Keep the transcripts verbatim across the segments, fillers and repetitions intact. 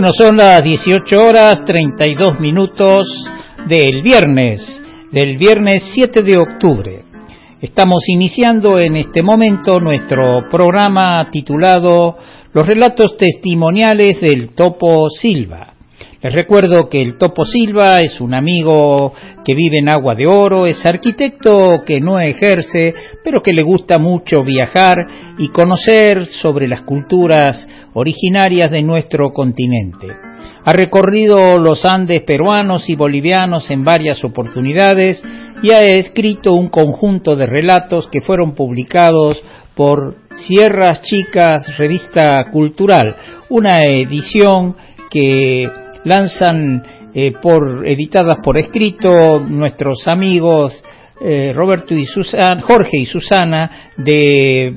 Bueno, son las dieciocho horas treinta y dos minutos del viernes, del viernes siete de octubre. Estamos iniciando en este momento nuestro programa titulado Los relatos testimoniales del Topo Silva. Les recuerdo que el Topo Silva es un amigo que vive en Agua de Oro, es arquitecto que no ejerce, pero que le gusta mucho viajar y conocer sobre las culturas originarias de nuestro continente. Ha recorrido los Andes peruanos y bolivianos en varias oportunidades y ha escrito un conjunto de relatos que fueron publicados por Sierras Chicas, revista cultural, una edición que lanzan eh, por editadas por escrito nuestros amigos eh, Roberto y Susana, Jorge y Susana de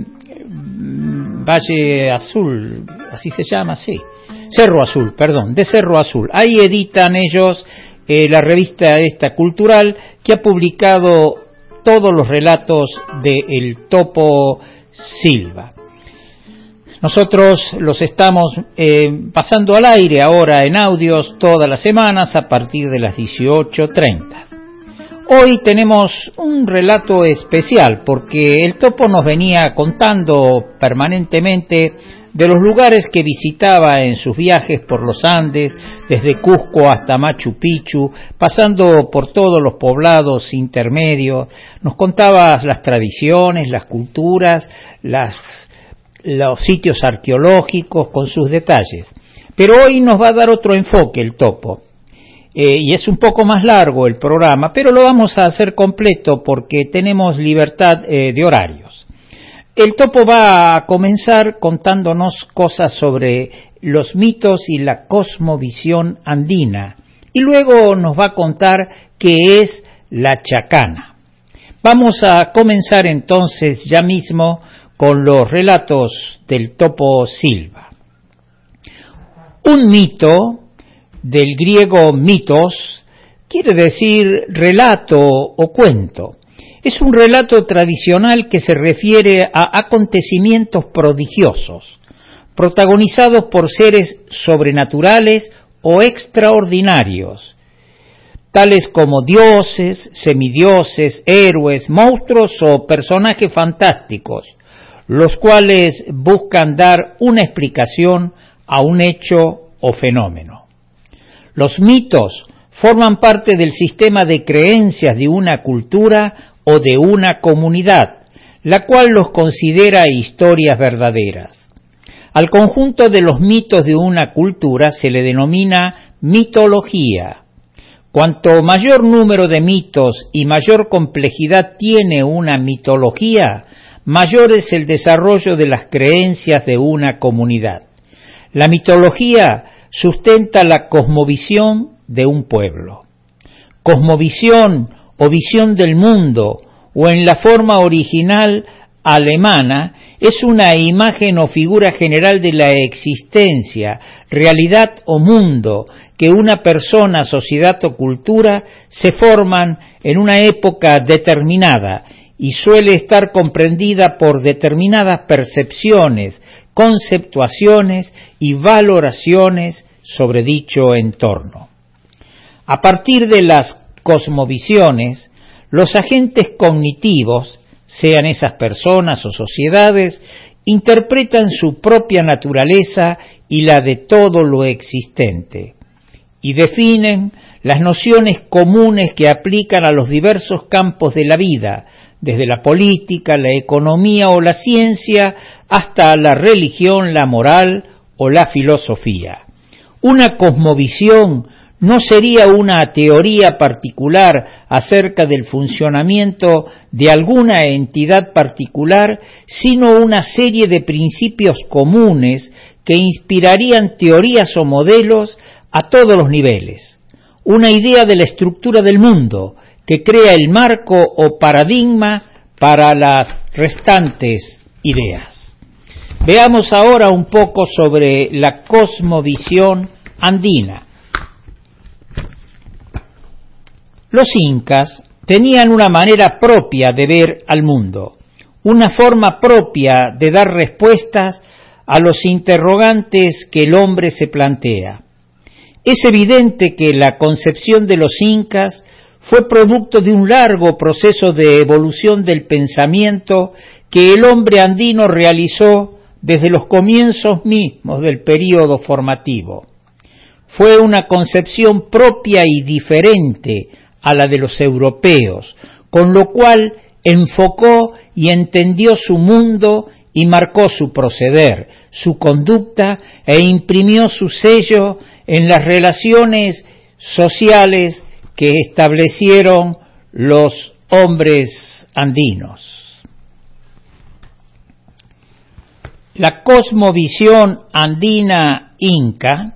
Valle Azul, así se llama, sí, Cerro Azul, perdón, de Cerro Azul. Ahí editan ellos eh, la revista esta cultural que ha publicado todos los relatos de el Topo Silva. Nosotros los estamos eh, pasando al aire ahora en audios todas las semanas a partir de las dieciocho treinta. Hoy tenemos un relato especial porque el Topo nos venía contando permanentemente de los lugares que visitaba en sus viajes por los Andes, desde Cusco hasta Machu Picchu, pasando por todos los poblados intermedios. Nos contaba las tradiciones, las culturas, las los sitios arqueológicos con sus detalles. Pero hoy nos va a dar otro enfoque el Topo. Eh, y es un poco más largo el programa, pero lo vamos a hacer completo porque tenemos libertad eh, de horarios. El Topo va a comenzar contándonos cosas sobre los mitos y la cosmovisión andina. Y luego nos va a contar qué es la chacana. Vamos a comenzar entonces ya mismo con los relatos del Topo Silva. Un mito, del griego mitos, quiere decir relato o cuento. Es un relato tradicional que se refiere a acontecimientos prodigiosos, protagonizados por seres sobrenaturales o extraordinarios, tales como dioses, semidioses, héroes, monstruos o personajes fantásticos, los cuales buscan dar una explicación a un hecho o fenómeno. Los mitos forman parte del sistema de creencias de una cultura o de una comunidad, la cual los considera historias verdaderas. Al conjunto de los mitos de una cultura se le denomina mitología. Cuanto mayor número de mitos y mayor complejidad tiene una mitología, mayor es el desarrollo de las creencias de una comunidad. La mitología sustenta la cosmovisión de un pueblo. Cosmovisión o visión del mundo, o en la forma original alemana, es una imagen o figura general de la existencia, realidad o mundo, que una persona, sociedad o cultura se forman en una época determinada, y suele estar comprendida por determinadas percepciones, conceptuaciones y valoraciones sobre dicho entorno. A partir de las cosmovisiones, los agentes cognitivos, sean esas personas o sociedades, interpretan su propia naturaleza y la de todo lo existente, y definen las nociones comunes que aplican a los diversos campos de la vida, desde la política, la economía o la ciencia, hasta la religión, la moral o la filosofía. Una cosmovisión no sería una teoría particular acerca del funcionamiento de alguna entidad particular, sino una serie de principios comunes que inspirarían teorías o modelos a todos los niveles. Una idea de la estructura del mundo, que crea el marco o paradigma para las restantes ideas. Veamos ahora un poco sobre la cosmovisión andina. Los incas tenían una manera propia de ver al mundo, una forma propia de dar respuestas a los interrogantes que el hombre se plantea. Es evidente que la concepción de los incas fue producto de un largo proceso de evolución del pensamiento que el hombre andino realizó desde los comienzos mismos del período formativo. Fue una concepción propia y diferente a la de los europeos, con lo cual enfocó y entendió su mundo y marcó su proceder, su conducta e imprimió su sello en las relaciones sociales que establecieron los hombres andinos. La cosmovisión andina inca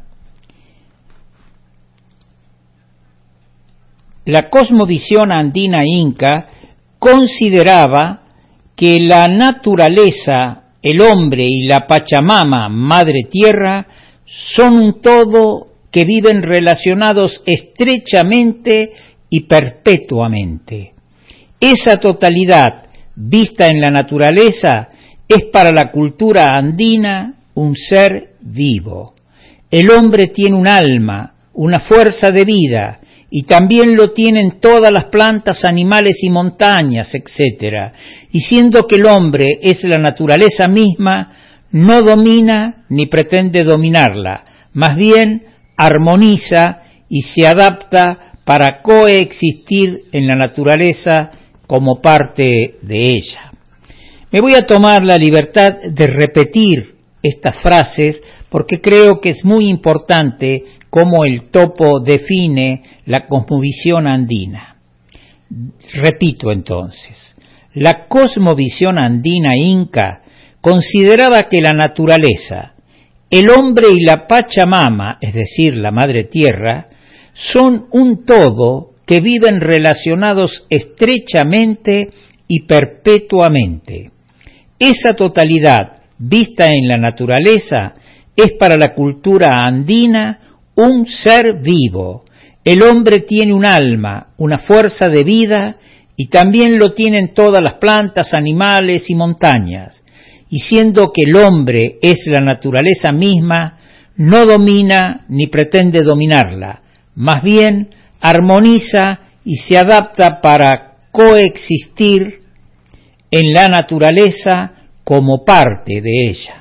La cosmovisión andina inca consideraba que la naturaleza, el hombre y la Pachamama, Madre Tierra, son un todo que viven relacionados estrechamente y perpetuamente. Esa totalidad vista en la naturaleza es para la cultura andina un ser vivo. El hombre tiene un alma, una fuerza de vida, y también lo tienen todas las plantas, animales y montañas, etcétera. Y siendo que el hombre es la naturaleza misma, no domina ni pretende dominarla, más bien armoniza y se adapta para coexistir en la naturaleza como parte de ella. Me voy a tomar la libertad de repetir estas frases porque creo que es muy importante cómo el topo define la cosmovisión andina. Repito entonces, la cosmovisión andina inca consideraba que la naturaleza, el hombre y la Pachamama, es decir, la Madre Tierra, son un todo que viven relacionados estrechamente y perpetuamente. Esa totalidad vista en la naturaleza es para la cultura andina un ser vivo. El hombre tiene un alma, una fuerza de vida, y también lo tienen todas las plantas, animales y montañas. Y siendo que el hombre es la naturaleza misma, no domina ni pretende dominarla, más bien armoniza y se adapta para coexistir en la naturaleza como parte de ella.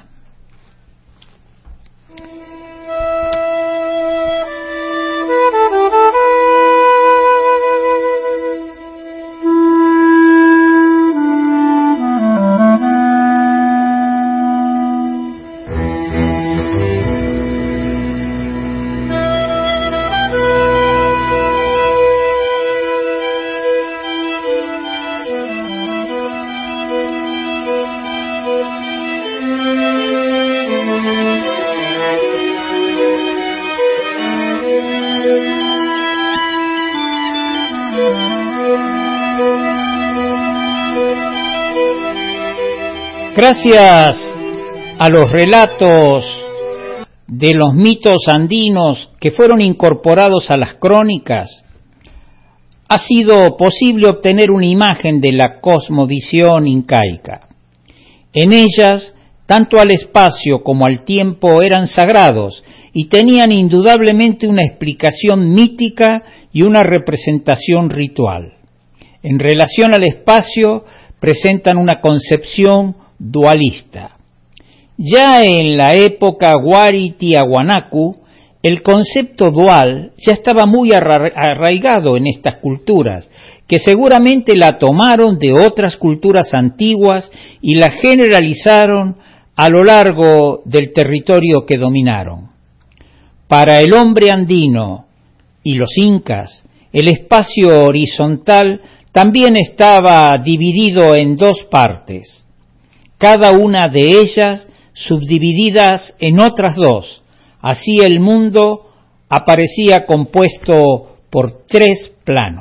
Gracias a los relatos de los mitos andinos que fueron incorporados a las crónicas, ha sido posible obtener una imagen de la cosmovisión incaica. En ellas, tanto al espacio como al tiempo eran sagrados y tenían indudablemente una explicación mítica y una representación ritual. En relación al espacio, presentan una concepción dualista. Ya en la época Wari-Tiahuanacu, el concepto dual ya estaba muy arraigado en estas culturas, que seguramente la tomaron de otras culturas antiguas y la generalizaron a lo largo del territorio que dominaron. Para el hombre andino y los incas, el espacio horizontal también estaba dividido en dos partes, cada una de ellas subdivididas en otras dos. Así el mundo aparecía compuesto por tres planos.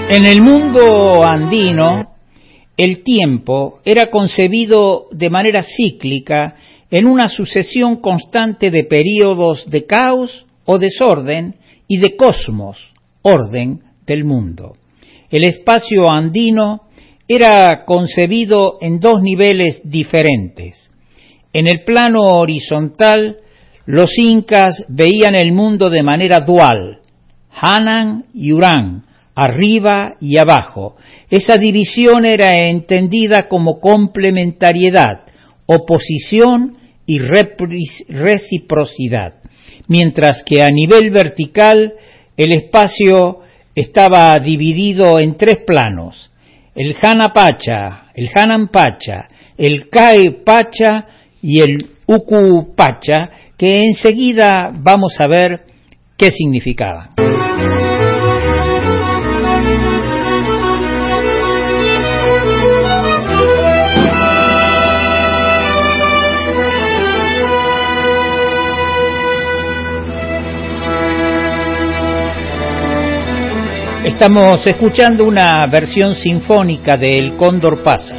En el mundo andino, el tiempo era concebido de manera cíclica en una sucesión constante de períodos de caos o desorden y de cosmos, orden del mundo. El espacio andino era concebido en dos niveles diferentes. En el plano horizontal, los incas veían el mundo de manera dual, Hanan y Urán, arriba y abajo. Esa división era entendida como complementariedad, oposición y reciprocidad, mientras que a nivel vertical el espacio estaba dividido en tres planos: el Hana Pacha, el Hanan Pacha, el Kai Pacha y el Uku Pacha, que enseguida vamos a ver qué significaban. Estamos escuchando una versión sinfónica de El Cóndor Pasa.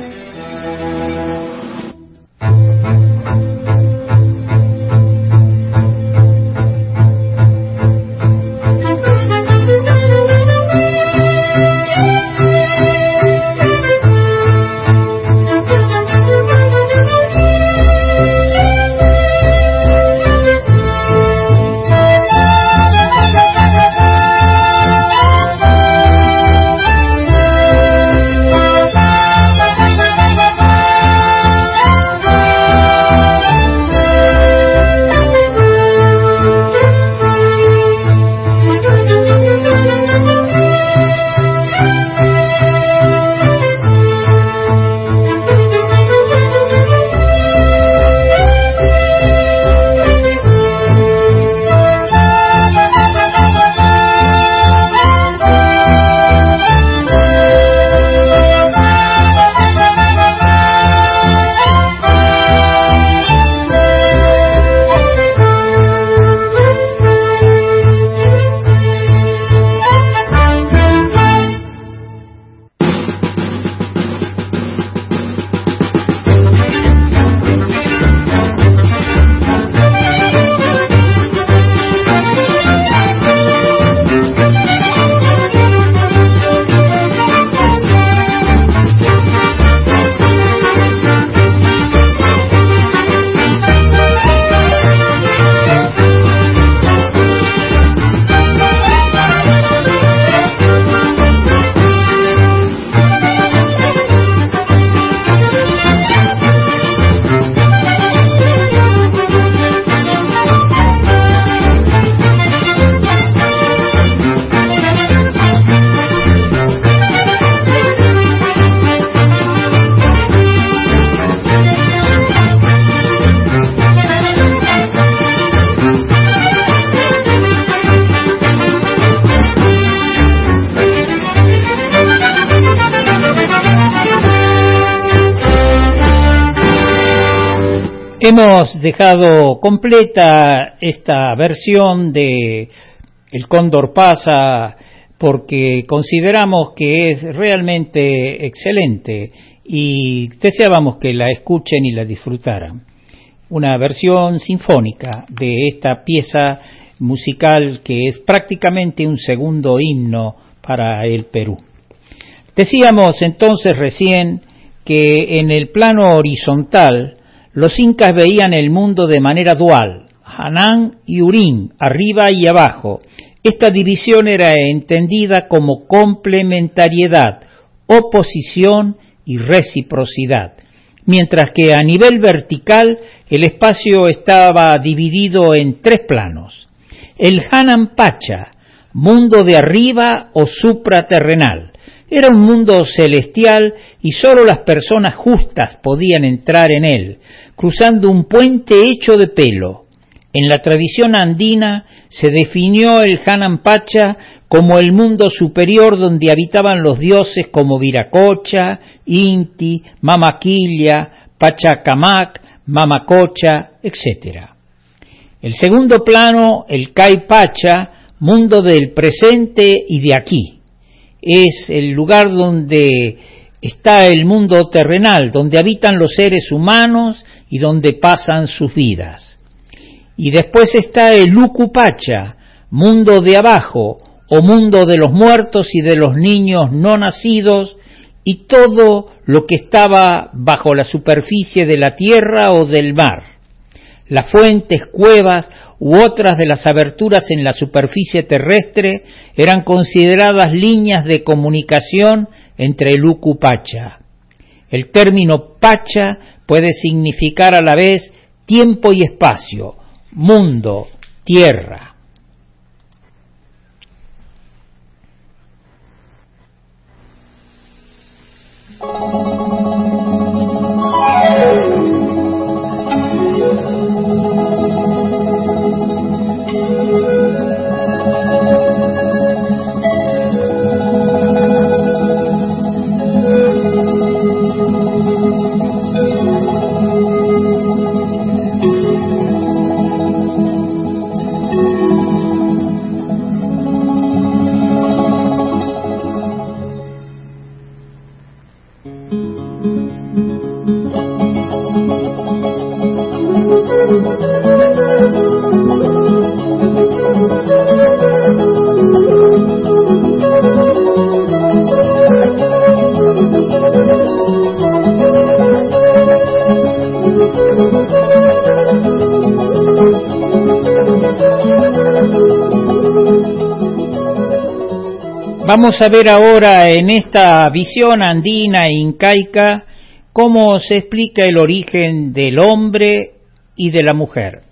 Hemos dejado completa esta versión de El Cóndor Pasa porque consideramos que es realmente excelente y deseábamos que la escuchen y la disfrutaran. Una versión sinfónica de esta pieza musical que es prácticamente un segundo himno para el Perú. Decíamos entonces recién que en el plano horizontal los incas veían el mundo de manera dual, Hanan y Urín, arriba y abajo. Esta división era entendida como complementariedad, oposición y reciprocidad, mientras que a nivel vertical el espacio estaba dividido en tres planos: el Hanan Pacha, mundo de arriba o supraterrenal. Era un mundo celestial y sólo las personas justas podían entrar en él, cruzando un puente hecho de pelo. En la tradición andina se definió el Hanan Pacha como el mundo superior donde habitaban los dioses como Viracocha, Inti, Mamaquilla, Pachacamac, Mamacocha, etcétera. El segundo plano, el Kai Pacha, mundo del presente y de aquí. es el lugar donde está el mundo terrenal, donde habitan los seres humanos y donde pasan sus vidas. Y después está el Ucupacha, mundo de abajo, o mundo de los muertos y de los niños no nacidos, y todo lo que estaba bajo la superficie de la tierra o del mar. Las fuentes, cuevas u otras de las aberturas en la superficie terrestre eran consideradas líneas de comunicación entre el Ucupacha. El término Pacha puede significar a la vez tiempo y espacio, mundo, tierra. Vamos a ver ahora en esta visión andina e incaica cómo se explica el origen del hombre y de la mujer.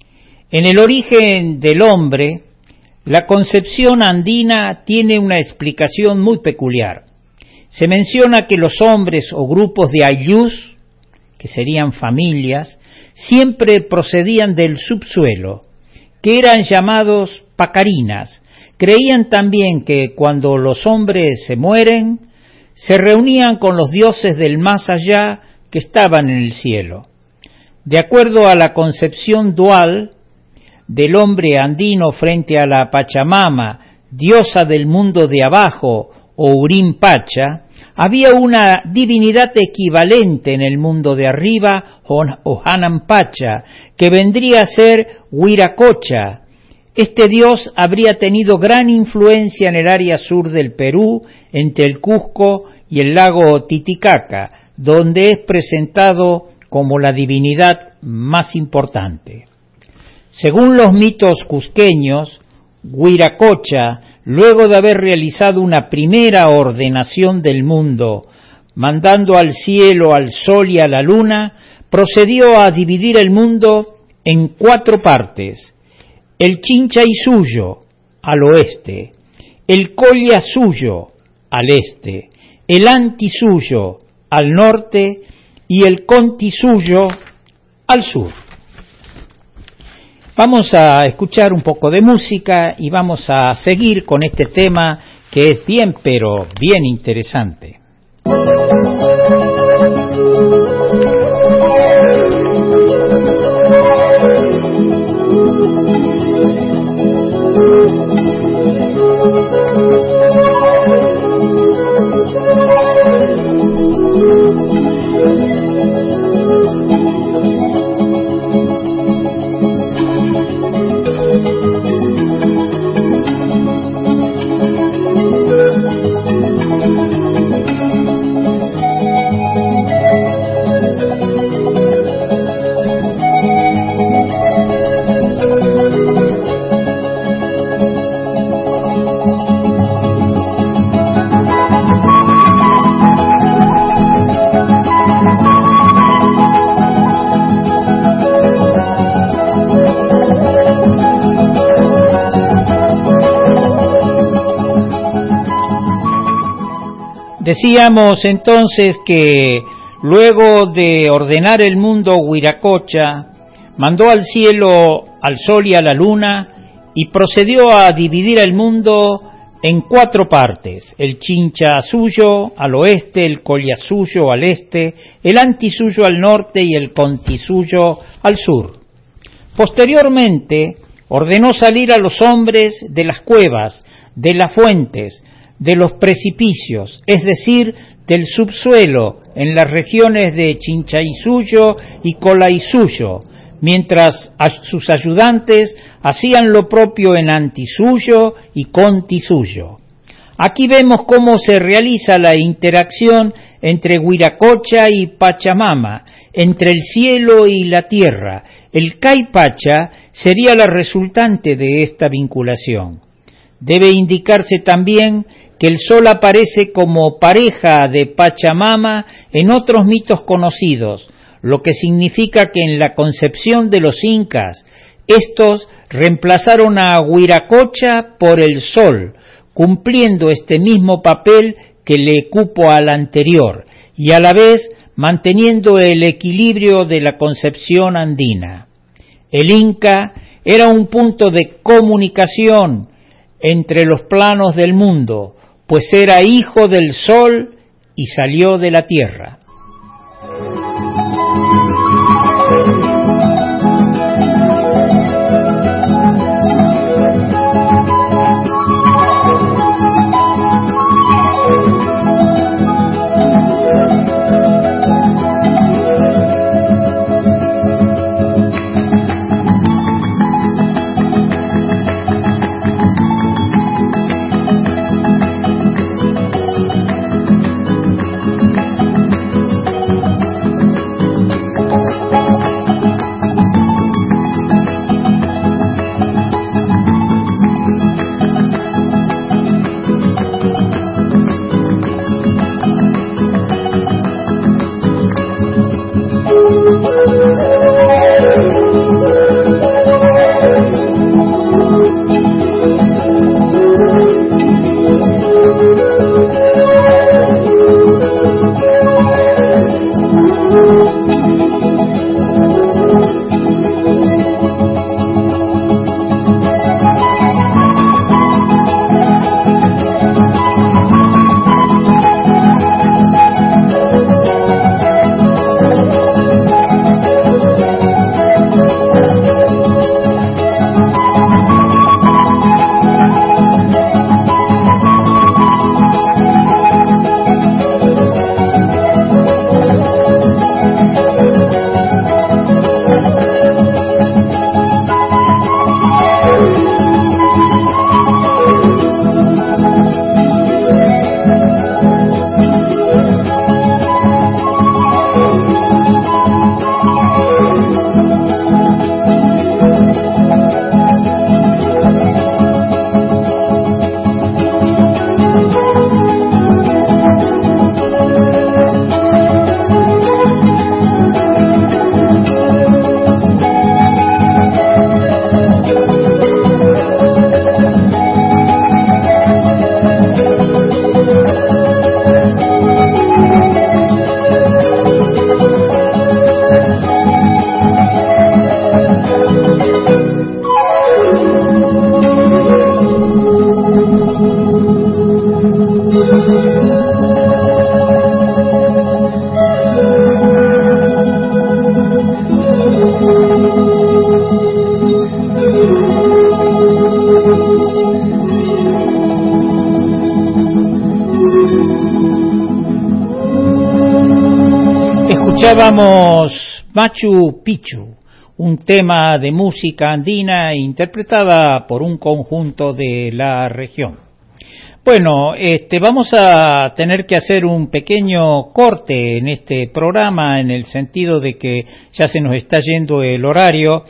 En el origen del hombre, la concepción andina tiene una explicación muy peculiar. Se menciona que los hombres o grupos de ayllus, que serían familias, siempre procedían del subsuelo, que eran llamados pacarinas. Creían también que cuando los hombres se mueren, se reunían con los dioses del más allá que estaban en el cielo. De acuerdo a la concepción dual del hombre andino frente a la Pachamama, diosa del mundo de abajo, o Urim Pacha, había una divinidad equivalente en el mundo de arriba, o Hanam Pacha, que vendría a ser Huiracocha. Este dios habría tenido gran influencia en el área sur del Perú, entre el Cusco y el lago Titicaca, donde es presentado como la divinidad más importante. Según los mitos cusqueños, Huiracocha, luego de haber realizado una primera ordenación del mundo, mandando al cielo, al sol y a la luna, procedió a dividir el mundo en cuatro partes: el Chinchaysuyo al oeste, el Collasuyo al este, el Antisuyo al norte y el Contisuyo al sur. Vamos a escuchar un poco de música y vamos a seguir con este tema que es bien, pero bien interesante. Decíamos entonces que luego de ordenar el mundo Huiracocha, mandó al cielo, al sol y a la luna y procedió a dividir el mundo en cuatro partes: el Chinchasuyo al oeste, el Collasuyo al este, el Antisuyo al norte y el Contisuyo al sur. Posteriormente ordenó salir a los hombres de las cuevas, de las fuentes, de los precipicios, es decir, del subsuelo en las regiones de Chinchaysuyo y Colaisuyo, mientras a sus ayudantes hacían lo propio en Antisuyo y Contisuyo. Aquí vemos cómo se realiza la interacción entre Huiracocha y Pachamama, entre el cielo y la tierra. El Caipacha sería la resultante de esta vinculación. Debe indicarse también que el sol aparece como pareja de Pachamama en otros mitos conocidos, lo que significa que en la concepción de los incas, estos reemplazaron a Huiracocha por el sol, cumpliendo este mismo papel que le cupo al anterior, y a la vez manteniendo el equilibrio de la concepción andina. El Inca era un punto de comunicación entre los planos del mundo, pues era hijo del sol y salió de la tierra. Escuchábamos Machu Picchu, un tema de música andina interpretada por un conjunto de la región. Bueno, este, vamos a tener que hacer un pequeño corte en este programa, en el sentido de que ya se nos está yendo el horario,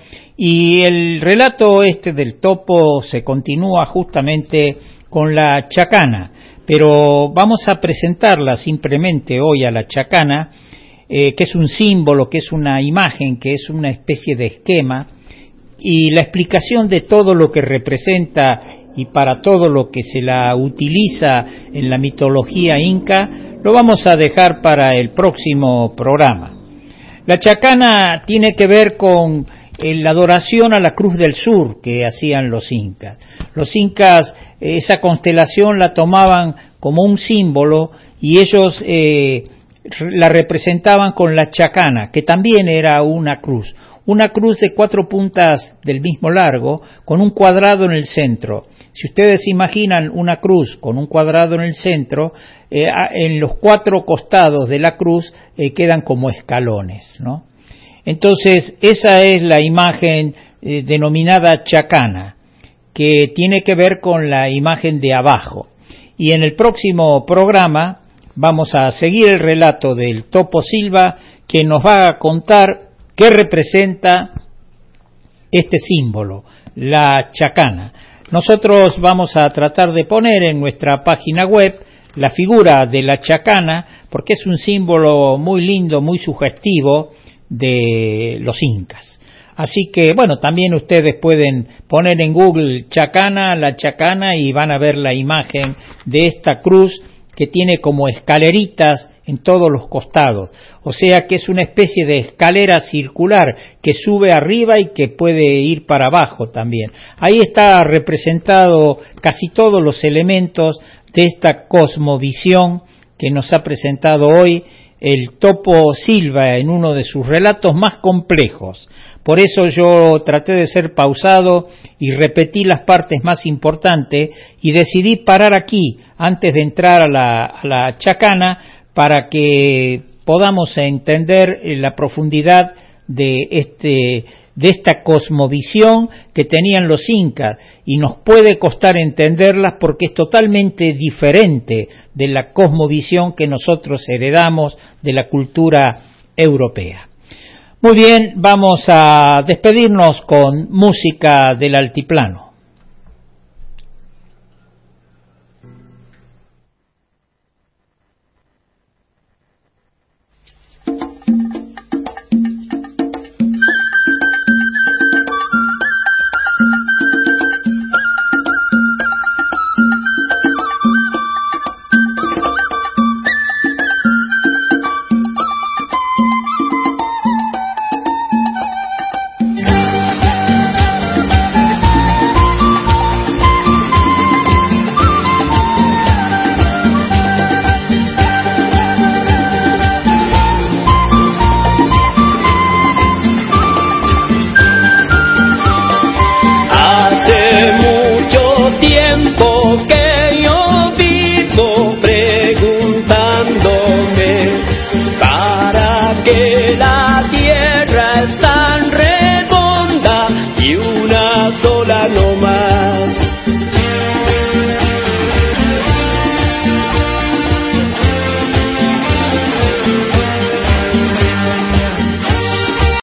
y el relato este del topo se continúa justamente con la chacana, pero vamos a presentarla simplemente hoy a la chacana, eh, que es un símbolo, que es una imagen, que es una especie de esquema, y la explicación de todo lo que representa y para todo lo que se la utiliza en la mitología inca, lo vamos a dejar para el próximo programa. La chacana tiene que ver con la adoración a la Cruz del Sur que hacían los incas. Los incas esa constelación la tomaban como un símbolo y ellos eh, la representaban con la chacana, que también era una cruz, una cruz de cuatro puntas del mismo largo, con un cuadrado en el centro. Si ustedes imaginan una cruz con un cuadrado en el centro, eh, en los cuatro costados de la cruz eh, quedan como escalones, ¿no? Entonces, esa es la imagen eh, denominada chacana, que tiene que ver con la imagen de abajo. Y en el próximo programa vamos a seguir el relato del Topo Silva, que nos va a contar qué representa este símbolo, la chacana. Nosotros vamos a tratar de poner en nuestra página web la figura de la chacana, porque es un símbolo muy lindo, muy sugestivo de los incas. Así que, bueno, también ustedes pueden poner en Google chacana, la chacana, y van a ver la imagen de esta cruz que tiene como escaleritas en todos los costados. O sea que es una especie de escalera circular que sube arriba y que puede ir para abajo también. Ahí está representado casi todos los elementos de esta cosmovisión que nos ha presentado hoy el Topo Silva en uno de sus relatos más complejos. Por eso yo traté de ser pausado y repetí las partes más importantes y decidí parar aquí antes de entrar a la, a la chacana para que podamos entender la profundidad de este de esta cosmovisión que tenían los incas, y nos puede costar entenderlas porque es totalmente diferente de la cosmovisión que nosotros heredamos de la cultura europea. Muy bien, vamos a despedirnos con música del altiplano.